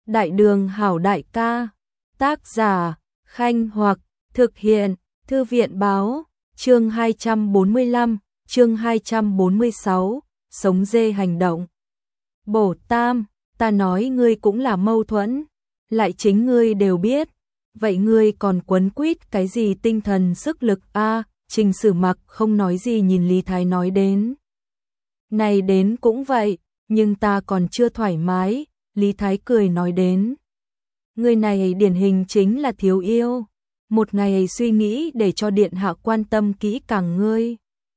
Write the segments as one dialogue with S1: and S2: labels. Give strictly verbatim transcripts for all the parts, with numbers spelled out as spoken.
S1: Đại đường hảo đại ca, tác giả, Khanh Hoặc, thực hiện, Thư viện báo, chương hai trăm bốn mươi lăm, chương hai trăm bốn mươi sáu, sống dê hành động. Bổ Tam, ta nói ngươi cũng là mâu thuẫn, lại chính ngươi đều biết, vậy ngươi còn quấn quýt cái gì tinh thần sức lực a? Trình Sử Mặc không nói gì nhìn Lý Thái nói đến. Này đến cũng vậy, nhưng ta còn chưa thoải mái, Lý Thái cười nói đến. Người này điển hình chính là thiếu yêu, một ngày suy nghĩ để cho điện hạ quan tâm kỹ càng ngươi.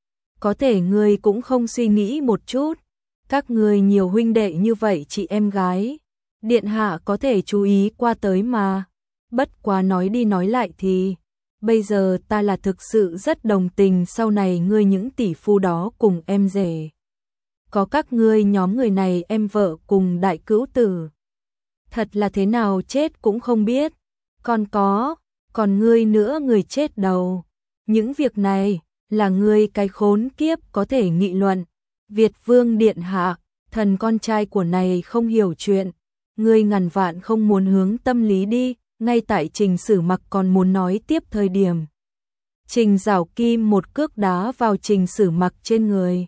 S1: Có thể ngươi cũng không suy nghĩ một chút, các ngươi nhiều huynh đệ như vậy chị em gái, điện hạ có thể chú ý qua tới mà. Bất quá nói đi nói lại thì, bây giờ ta là thực sự rất đồng tình sau này ngươi những tỷ phu đó cùng em rể. Có các ngươi nhóm người này em vợ cùng đại cữu tử. Thật là thế nào chết cũng không biết. Còn có, còn ngươi nữa người chết đầu. Những việc này là ngươi cái khốn kiếp có thể nghị luận. Việt Vương Điện Hạ, thần con trai của này không hiểu chuyện. Ngươi ngàn vạn không muốn hướng tâm lý đi. Ngay tại Trình Sử Mặc còn muốn nói tiếp thời điểm. Trình Giảo Kim một cước đá vào Trình Sử Mặc trên người.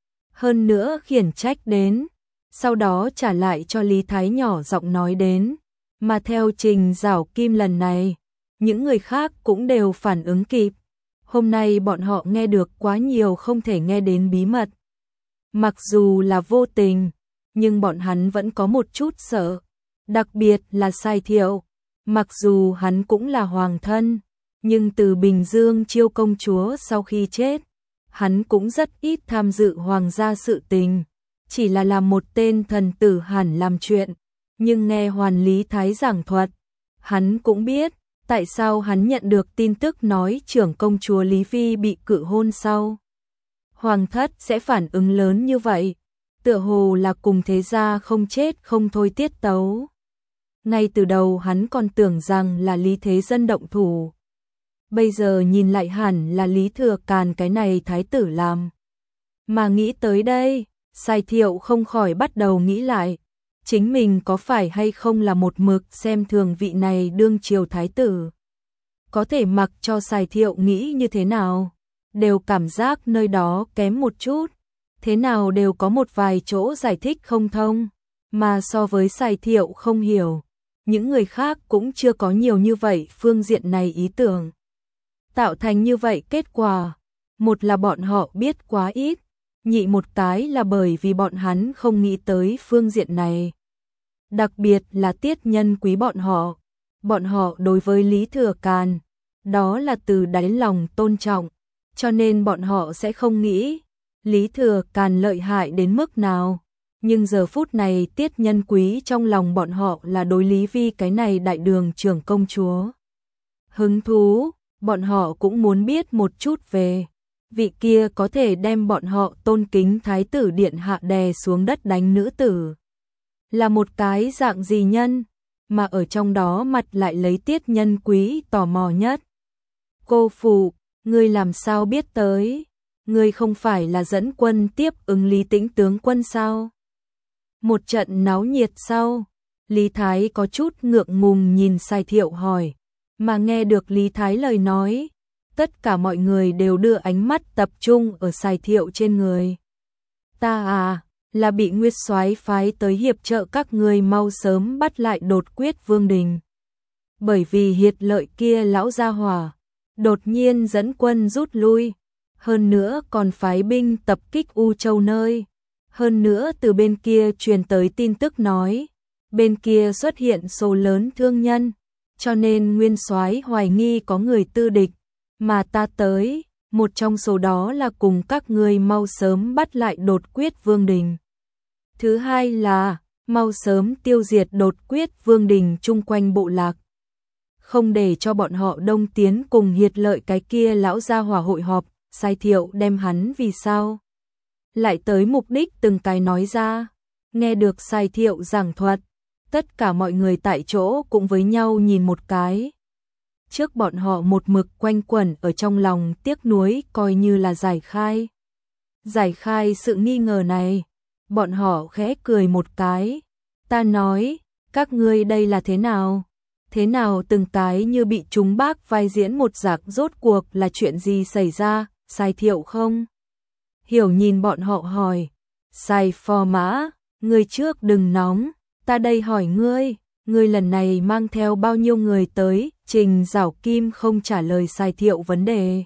S1: Hơn nữa khiển trách đến, sau đó trả lại cho Lý Thái nhỏ giọng nói đến, mà theo Trình Giảo Kim lần này, những người khác cũng đều phản ứng kịp. Hôm nay bọn họ nghe được quá nhiều không thể nghe đến bí mật. Mặc dù là vô tình, nhưng bọn hắn vẫn có một chút sợ, đặc biệt là Sai Thiệu, mặc dù hắn cũng là hoàng thân, nhưng từ Bình Dương Chiêu công chúa sau khi chết, hắn cũng rất ít tham dự hoàng gia sự tình, chỉ là làm một tên thần tử hẳn làm chuyện, nhưng nghe Hoàn Lý Thái giảng thuật, hắn cũng biết tại sao hắn nhận được tin tức nói trưởng công chúa Lý Phi bị cự hôn sau. Hoàng thất sẽ phản ứng lớn như vậy, tựa hồ là cùng thế gia không chết không thôi tiết tấu. Ngay từ đầu hắn còn tưởng rằng là Lý Thế Dân động thủ. Bây giờ nhìn lại hẳn là Lý Thừa Càn cái này thái tử làm. Mà nghĩ tới đây, Sai Thiệu không khỏi bắt đầu nghĩ lại, chính mình có phải hay không là một mực xem thường vị này đương triều thái tử. Có thể mặc cho Sai Thiệu nghĩ như thế nào, đều cảm giác nơi đó kém một chút, thế nào đều có một vài chỗ giải thích không thông, mà so với Sai Thiệu không hiểu, những người khác cũng chưa có nhiều như vậy phương diện này ý tưởng. Tạo thành như vậy kết quả, một là bọn họ biết quá ít, nhị một cái là bởi vì bọn hắn không nghĩ tới phương diện này. Đặc biệt là Tiết Nhân quý bọn họ, bọn họ đối với Lý Thừa Càn, đó là từ đáy lòng tôn trọng, cho nên bọn họ sẽ không nghĩ Lý Thừa Càn lợi hại đến mức nào. Nhưng giờ phút này Tiết Nhân quý trong lòng bọn họ là đối Lý Vi cái này đại đường trưởng công chúa. Hứng thú, bọn họ cũng muốn biết một chút về vị kia có thể đem bọn họ tôn kính thái tử điện hạ đè xuống đất đánh nữ tử. Là một cái dạng gì nhân, mà ở trong đó mặt lại lấy Tiết Nhân quý tò mò nhất. Cô phụ, ngươi làm sao biết tới? Ngươi không phải là dẫn quân tiếp ứng Lý Tĩnh tướng quân sao? Một trận náo nhiệt sau, Lý Thái có chút ngượng ngùng nhìn Sai Thiệu hỏi, mà nghe được Lý Thái lời nói, tất cả mọi người đều đưa ánh mắt tập trung ở Sai Thiệu trên người. Ta à, là bị Nguyệt Soái phái tới hiệp trợ các ngươi mau sớm bắt lại Đột Quyết Vương Đình. Bởi vì hiệt lợi kia lão gia hỏa, đột nhiên dẫn quân rút lui, hơn nữa còn phái binh tập kích U Châu nơi. Hơn nữa từ bên kia truyền tới tin tức nói, bên kia xuất hiện số lớn thương nhân, cho nên Nguyên Soái hoài nghi có người tư địch, mà ta tới, một trong số đó là cùng các ngươi mau sớm bắt lại Đột Quyết Vương Đình. Thứ hai là, mau sớm tiêu diệt Đột Quyết Vương Đình chung quanh bộ lạc. Không để cho bọn họ đông tiến cùng hiệt lợi cái kia lão gia hỏa hội họp, Sai Thiệu đem hắn vì sao? Lại tới mục đích từng cái nói ra, nghe được Sai Thiệu giảng thuật, tất cả mọi người tại chỗ cũng với nhau nhìn một cái. Trước bọn họ một mực quanh quẩn ở trong lòng tiếc nuối coi như là giải khai. Giải khai sự nghi ngờ này, bọn họ khẽ cười một cái, ta nói, các ngươi đây là thế nào? Thế nào từng cái như bị trúng bác vai diễn một giặc, rốt cuộc là chuyện gì xảy ra, Sai Thiệu không? Hiểu nhìn bọn họ hỏi, Sai Phò Mã, ngươi trước đừng nóng, ta đây hỏi ngươi, ngươi lần này mang theo bao nhiêu người tới? Trình Giảo Kim không trả lời Sai Thiệu vấn đề,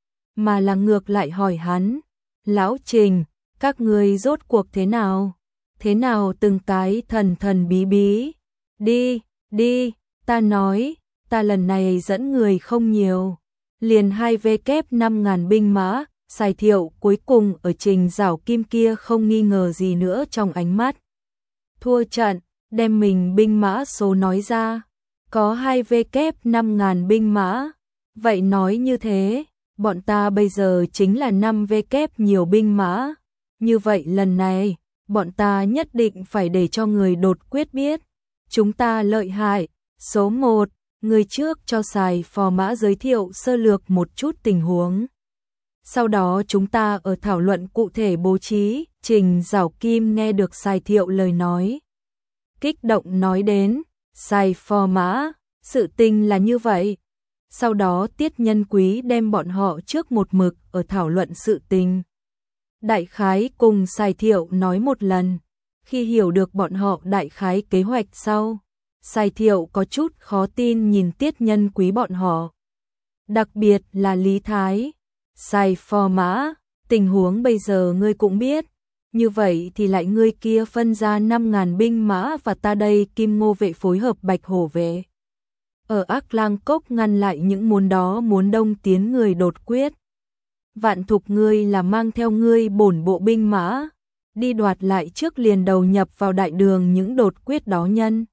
S1: mà là ngược lại hỏi hắn, lão Trình, các ngươi rốt cuộc thế nào? Thế nào từng cái thần thần bí bí? Đi, đi, ta nói, ta lần này dẫn người không nhiều, liền hai vê kép năm ngàn binh mã. Sai Thiệu cuối cùng ở Trình Giảo Kim kia không nghi ngờ gì nữa trong ánh mắt. Thua trận, đem mình binh mã số nói ra, có hai vê kép năm ngàn binh mã, vậy nói như thế, bọn ta bây giờ chính là năm vê kép nhiều binh mã, như vậy lần này, bọn ta nhất định phải để cho người đột quyết biết, chúng ta lợi hại. Số một, người trước cho Sai Phò Mã giới thiệu sơ lược một chút tình huống. Sau đó chúng ta ở thảo luận cụ thể bố trí. Trình Giảo Kim nghe được Sai Thiệu lời nói, kích động nói đến, Sai Phò Mã, sự tình là như vậy. Sau đó Tiết Nhân Quý đem bọn họ trước một mực ở thảo luận sự tình. Đại khái cùng Sai Thiệu nói một lần, khi hiểu được bọn họ đại khái kế hoạch sau, Sai Thiệu có chút khó tin nhìn Tiết Nhân Quý bọn họ. Đặc biệt là Lý Thái. Sai Phò Mã, tình huống bây giờ ngươi cũng biết, như vậy thì lại ngươi kia phân ra năm ngàn binh mã và ta đây Kim Ngô vệ phối hợp Bạch Hổ vệ. Ở Ác Lang Cốc ngăn lại những muốn đó muốn đông tiến người đột quyết. Vạn Thục ngươi là mang theo ngươi bổn bộ binh mã, đi đoạt lại trước liền đầu nhập vào đại đường những đột quyết đó nhân.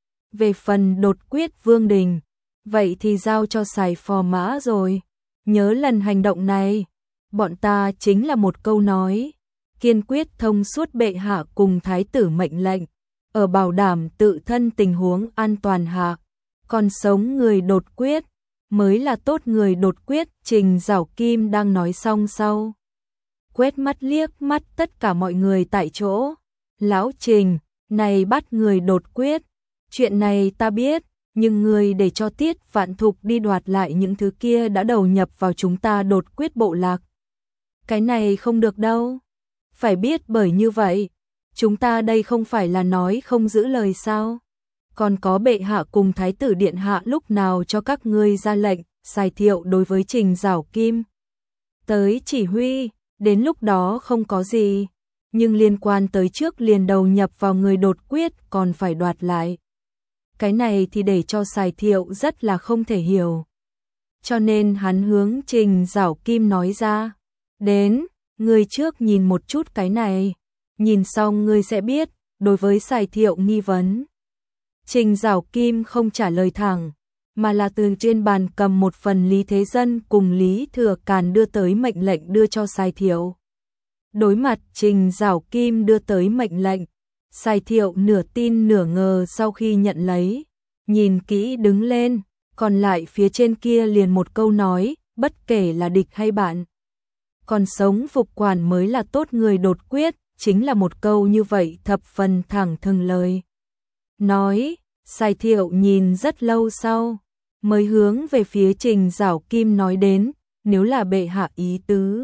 S1: Về phần đột quyết Vương Đình, vậy thì giao cho Sai Phò Mã rồi. Nhớ lần hành động này, bọn ta chính là một câu nói, kiên quyết thông suốt bệ hạ cùng thái tử mệnh lệnh, ở bảo đảm tự thân tình huống an toàn hạ, còn sống người đột quyết, mới là tốt người đột quyết. Trình Giảo Kim đang nói xong sau, quét mắt liếc mắt tất cả mọi người tại chỗ, lão Trình, này bắt người đột quyết, chuyện này ta biết. Nhưng người để cho Tiết Vạn Thục đi đoạt lại những thứ kia đã đầu nhập vào chúng ta đột quyết bộ lạc. Cái này không được đâu. Phải biết bởi như vậy, chúng ta đây không phải là nói không giữ lời sao. Còn có bệ hạ cùng thái tử điện hạ lúc nào cho các ngươi ra lệnh. Sai Thiệu đối với Trình Giảo Kim tới chỉ huy, đến lúc đó không có gì. Nhưng liên quan tới trước liền đầu nhập vào người đột quyết còn phải đoạt lại. Cái này thì để cho Sai Thiệu rất là không thể hiểu. Cho nên hắn hướng Trình Giảo Kim nói ra, đến, ngươi trước nhìn một chút cái này, nhìn xong ngươi sẽ biết. Đối với Sai Thiệu nghi vấn, Trình Giảo Kim không trả lời thẳng, mà là từ trên bàn cầm một phần Lý Thế Dân cùng Lý Thừa Càn đưa tới mệnh lệnh đưa cho Sai Thiệu. Đối mặt Trình Giảo Kim đưa tới mệnh lệnh, Sai Thiệu nửa tin nửa ngờ sau khi nhận lấy, nhìn kỹ đứng lên, còn lại phía trên kia liền một câu nói, bất kể là địch hay bạn, còn sống phục quản mới là tốt người đột quyết, chính là một câu như vậy thập phần thẳng thừng lời. Nói, Sai Thiệu nhìn rất lâu sau, mới hướng về phía Trình Giảo Kim nói đến, nếu là bệ hạ ý tứ,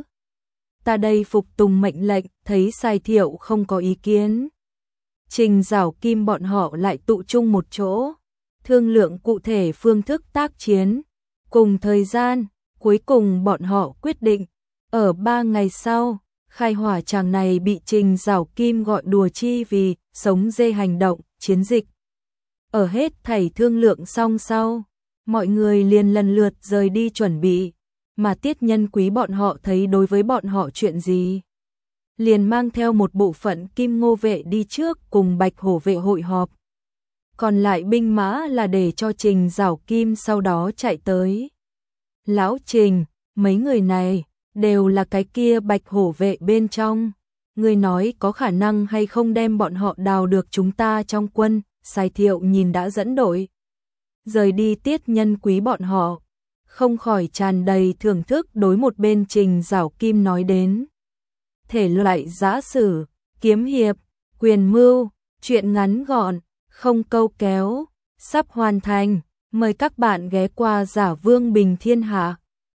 S1: ta đây phục tùng mệnh lệnh. Thấy Sai Thiệu không có ý kiến, Trình Giảo Kim bọn họ lại tụ chung một chỗ, thương lượng cụ thể phương thức tác chiến, cùng thời gian. Cuối cùng bọn họ quyết định, ở ba ngày sau, khai hỏa tràng này bị Trình Giảo Kim gọi đùa chi vì sống dê hành động, chiến dịch. Ở hết thảy thương lượng xong sau, mọi người liền lần lượt rời đi chuẩn bị, mà Tiết Nhân Quý bọn họ thấy đối với bọn họ chuyện gì, liền mang theo một bộ phận Kim Ngô vệ đi trước cùng Bạch Hổ vệ hội họp. Còn lại binh mã là để cho Trình Giảo Kim sau đó chạy tới. Lão Trình, mấy người này đều là cái kia Bạch Hổ vệ bên trong, ngươi nói có khả năng hay không đem bọn họ đào được chúng ta trong quân? Sai Thiệu nhìn đã dẫn đội rời đi Tiết Nhân Quý bọn họ, không khỏi tràn đầy thưởng thức đối một bên Trình Giảo Kim nói đến. Thể loại giã sử, kiếm hiệp, quyền mưu, chuyện ngắn gọn, không câu kéo, sắp hoàn thành. Mời các bạn ghé qua Giả Vương Bình Thiên Hạ.